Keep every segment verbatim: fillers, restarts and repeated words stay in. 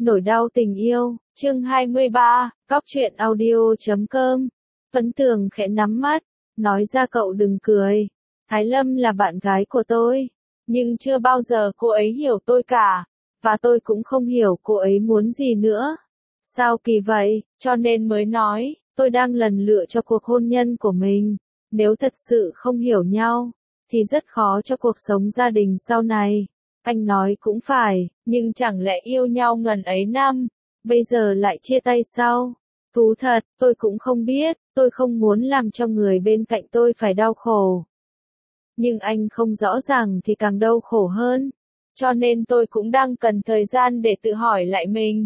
Nỗi đau tình yêu, chương hai mươi ba, Cóc truyện audio chấm com. Tuấn Tường khẽ nắm mắt, nói ra cậu đừng cười. Thái Lâm là bạn gái của tôi, nhưng chưa bao giờ cô ấy hiểu tôi cả, và tôi cũng không hiểu cô ấy muốn gì nữa. Sao kỳ vậy, cho nên mới nói, tôi đang lần lựa cho cuộc hôn nhân của mình. Nếu thật sự không hiểu nhau, thì rất khó cho cuộc sống gia đình sau này. Anh nói cũng phải, nhưng chẳng lẽ yêu nhau ngần ấy năm, bây giờ lại chia tay sao? Thú thật, tôi cũng không biết, tôi không muốn làm cho người bên cạnh tôi phải đau khổ. Nhưng anh không rõ ràng thì càng đau khổ hơn. Cho nên tôi cũng đang cần thời gian để tự hỏi lại mình.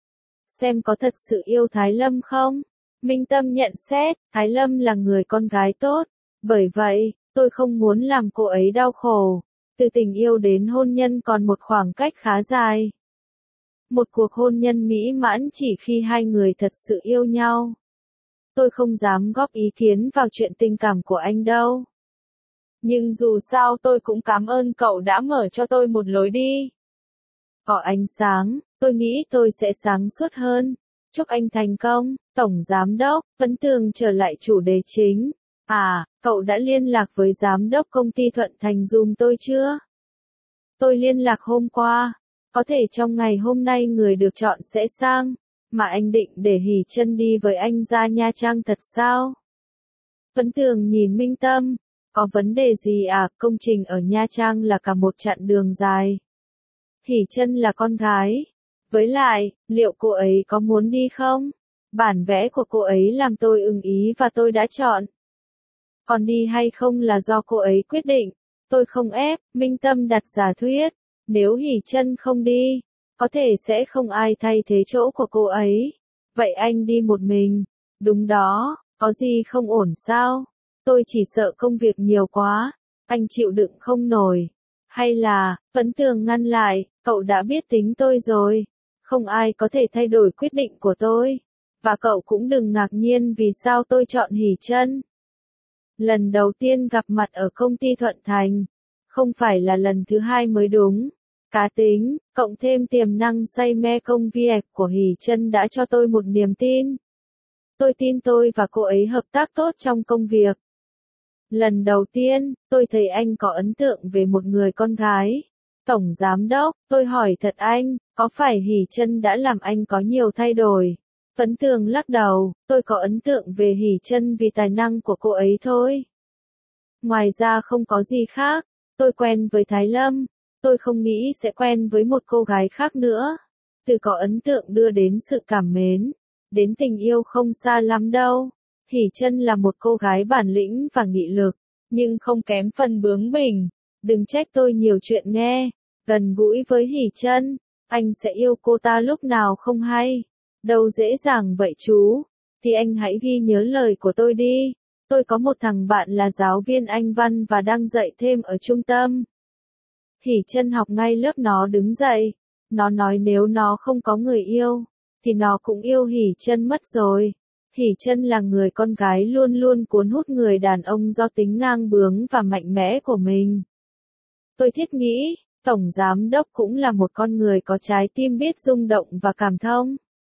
Xem có thật sự yêu Thái Lâm không? Minh Tâm nhận xét, Thái Lâm là người con gái tốt. Bởi vậy, tôi không muốn làm cô ấy đau khổ. Từ tình yêu đến hôn nhân còn một khoảng cách khá dài. Một cuộc hôn nhân mỹ mãn chỉ khi hai người thật sự yêu nhau. Tôi không dám góp ý kiến vào chuyện tình cảm của anh đâu. Nhưng dù sao tôi cũng cảm ơn cậu đã mở cho tôi một lối đi. Có ánh sáng, tôi nghĩ tôi sẽ sáng suốt hơn. Chúc anh thành công, Tổng Giám đốc. Tuấn Tường trở lại chủ đề chính. À, cậu đã liên lạc với Giám đốc công ty Thuận Thành giùm tôi chưa? Tôi liên lạc hôm qua. Có thể trong ngày hôm nay người được chọn sẽ sang. Mà anh định để Hỷ Chân đi với anh ra Nha Trang thật sao? Tuấn Tường nhìn Minh Tâm. Có vấn đề gì à, công trình ở Nha Trang là cả một chặng đường dài. Hỷ Chân là con gái. Với lại, liệu cô ấy có muốn đi không? Bản vẽ của cô ấy làm tôi ưng ý và tôi đã chọn. Còn đi hay không là do cô ấy quyết định. Tôi không ép. Minh Tâm đặt giả thuyết. Nếu Hỷ Chân không đi, có thể sẽ không ai thay thế chỗ của cô ấy. Vậy anh đi một mình. Đúng đó, có gì không ổn sao? Tôi chỉ sợ công việc nhiều quá, anh chịu đựng không nổi. Hay là, Tuấn Tường ngăn lại, cậu đã biết tính tôi rồi. Không ai có thể thay đổi quyết định của tôi. Và cậu cũng đừng ngạc nhiên vì sao tôi chọn Hỷ Chân. Lần đầu tiên gặp mặt ở công ty Thuận Thành. Không phải là lần thứ hai mới đúng. Cá tính, cộng thêm tiềm năng say mê công việc của Hỷ Chân đã cho tôi một niềm tin. Tôi tin tôi và cô ấy hợp tác tốt trong công việc. Lần đầu tiên, tôi thấy anh có ấn tượng về một người con gái. Tổng Giám đốc, tôi hỏi thật anh, có phải Hỷ Chân đã làm anh có nhiều thay đổi? Tuấn Tường lắc đầu, tôi có ấn tượng về Hỷ Chân vì tài năng của cô ấy thôi. Ngoài ra không có gì khác, tôi quen với Thái Lâm. Tôi không nghĩ sẽ quen với một cô gái khác nữa. Từ có ấn tượng đưa đến sự cảm mến, đến tình yêu không xa lắm đâu. Hỷ Chân là một cô gái bản lĩnh và nghị lực, nhưng không kém phần bướng bỉnh. Đừng trách tôi nhiều chuyện nghe. Gần gũi với Hỷ Chân, anh sẽ yêu cô ta lúc nào không hay. Đâu dễ dàng vậy chú. Thì anh hãy ghi nhớ lời của tôi đi. Tôi có một thằng bạn là giáo viên Anh văn và đang dạy thêm ở trung tâm. Hỷ Chân học ngay lớp nó đứng dậy. Nó nói nếu nó không có người yêu, thì nó cũng yêu Hỷ Chân mất rồi. Hỷ Chân là người con gái luôn luôn cuốn hút người đàn ông do tính ngang bướng và mạnh mẽ của mình. Tôi thiết nghĩ, Tổng Giám đốc cũng là một con người có trái tim biết rung động và cảm thông.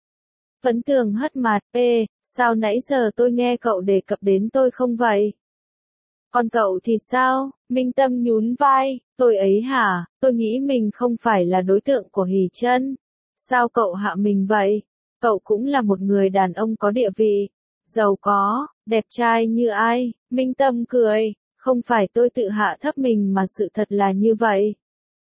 Tuấn Tường hất mặt, ê, sao nãy giờ tôi nghe cậu đề cập đến tôi không vậy? Còn cậu thì sao? Minh Tâm nhún vai, tôi ấy hả, tôi nghĩ mình không phải là đối tượng của Hỷ Chân. Sao cậu hạ mình vậy? Cậu cũng là một người đàn ông có địa vị, giàu có, đẹp trai như ai. Minh Tâm cười, không phải tôi tự hạ thấp mình mà sự thật là như vậy.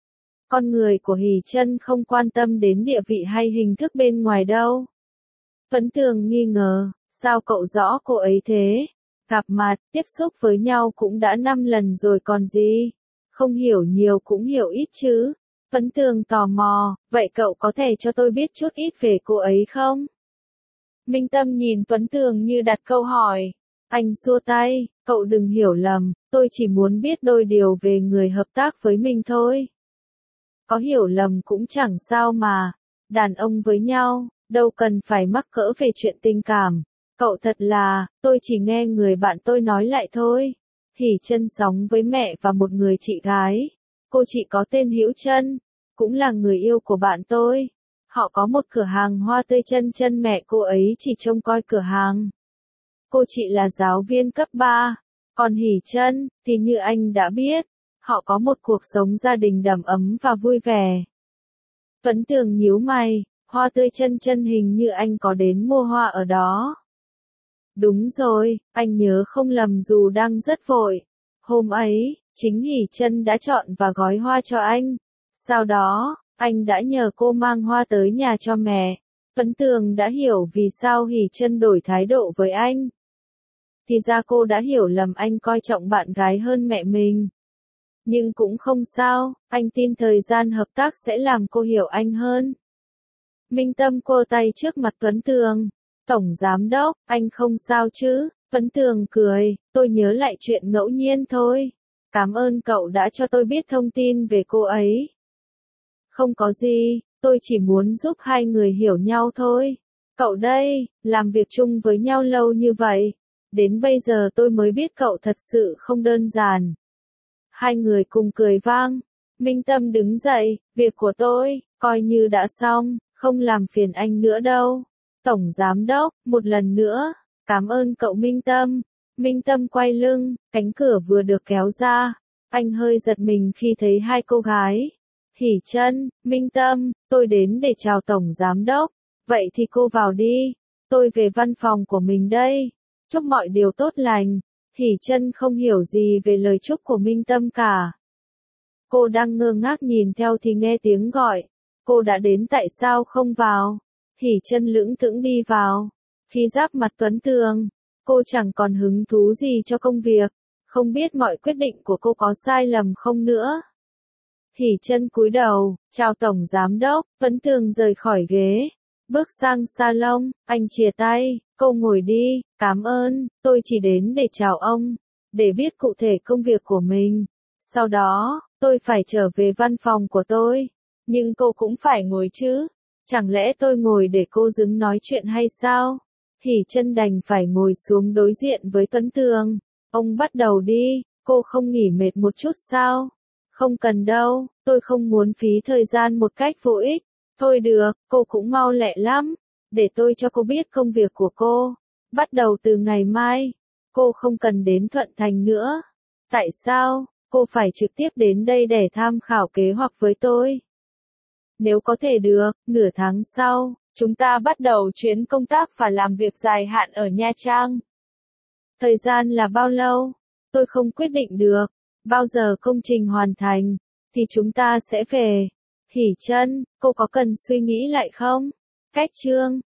Con người của Hỷ Chân không quan tâm đến địa vị hay hình thức bên ngoài đâu. Tuấn Tường nghi ngờ, sao cậu rõ cô ấy thế? Gặp mặt, tiếp xúc với nhau cũng đã năm lần rồi còn gì? Không hiểu nhiều cũng hiểu ít chứ. Tuấn Tường tò mò, vậy cậu có thể cho tôi biết chút ít về cô ấy không? Minh Tâm nhìn Tuấn Tường như đặt câu hỏi. Anh xua tay, cậu đừng hiểu lầm, tôi chỉ muốn biết đôi điều về người hợp tác với mình thôi. Có hiểu lầm cũng chẳng sao mà. Đàn ông với nhau, đâu cần phải mắc cỡ về chuyện tình cảm. Cậu thật là, tôi chỉ nghe người bạn tôi nói lại thôi. Hỷ Chân sống với mẹ và một người chị gái. Cô chị có tên Hữu Chân, cũng là người yêu của bạn tôi. Họ có một cửa hàng hoa tươi, chân chân mẹ cô ấy chỉ trông coi cửa hàng. Cô chị là giáo viên cấp ba, còn Hỷ Chân thì như anh đã biết, họ có một cuộc sống gia đình đầm ấm và vui vẻ. Tuấn Tường nhíu mày, hoa tươi chân chân hình như anh có đến mua hoa ở đó. Đúng rồi, anh nhớ không lầm dù đang rất vội. Hôm ấy, chính Hỷ Chân đã chọn và gói hoa cho anh. Sau đó, anh đã nhờ cô mang hoa tới nhà cho mẹ. Tuấn Tường đã hiểu vì sao Hỷ Chân đổi thái độ với anh. Thì ra cô đã hiểu lầm anh coi trọng bạn gái hơn mẹ mình. Nhưng cũng không sao, anh tin thời gian hợp tác sẽ làm cô hiểu anh hơn. Minh Tâm quơ tay trước mặt Tuấn Tường. Tổng Giám Đốc, anh không sao chứ? Tuấn Tường cười, tôi nhớ lại chuyện ngẫu nhiên thôi. Cảm ơn cậu đã cho tôi biết thông tin về cô ấy. Không có gì, tôi chỉ muốn giúp hai người hiểu nhau thôi. Cậu đây, làm việc chung với nhau lâu như vậy. Đến bây giờ tôi mới biết cậu thật sự không đơn giản. Hai người cùng cười vang. Minh Tâm đứng dậy, việc của tôi, coi như đã xong, không làm phiền anh nữa đâu. Tổng Giám Đốc, một lần nữa, cảm ơn cậu Minh Tâm. Minh Tâm quay lưng, cánh cửa vừa được kéo ra. Anh hơi giật mình khi thấy hai cô gái. Hỷ Chân, Minh Tâm, tôi đến để chào Tổng Giám Đốc. Vậy thì cô vào đi, tôi về văn phòng của mình đây. Chúc mọi điều tốt lành. Hỷ Chân không hiểu gì về lời chúc của Minh Tâm cả. Cô đang ngơ ngác nhìn theo thì nghe tiếng gọi. Cô đã đến tại sao không vào? Hỷ Chân lững thững đi vào. Khi giáp mặt Tuấn Tường, cô chẳng còn hứng thú gì cho công việc. Không biết mọi quyết định của cô có sai lầm không nữa. Hỷ Chân cúi đầu, chào Tổng Giám Đốc. Tuấn Tường rời khỏi ghế. Bước sang salon, anh chìa tay, cô ngồi đi, cảm ơn, tôi chỉ đến để chào ông, để biết cụ thể công việc của mình. Sau đó, tôi phải trở về văn phòng của tôi. Nhưng cô cũng phải ngồi chứ. Chẳng lẽ tôi ngồi để cô dứng nói chuyện hay sao? Hỷ Chân đành phải ngồi xuống đối diện với Tuấn Tường. Ông bắt đầu đi, cô không nghỉ mệt một chút sao? Không cần đâu, tôi không muốn phí thời gian một cách vô ích. Thôi được, cô cũng mau lẹ lắm. Để tôi cho cô biết công việc của cô. Bắt đầu từ ngày mai, cô không cần đến Thuận Thành nữa. Tại sao, cô phải trực tiếp đến đây để tham khảo kế hoạch với tôi? Nếu có thể được, nửa tháng sau, chúng ta bắt đầu chuyến công tác và làm việc dài hạn ở Nha Trang. Thời gian là bao lâu? Tôi không quyết định được. Bao giờ công trình hoàn thành, thì chúng ta sẽ về. Hỷ Chân, cô có cần suy nghĩ lại không? Cách chương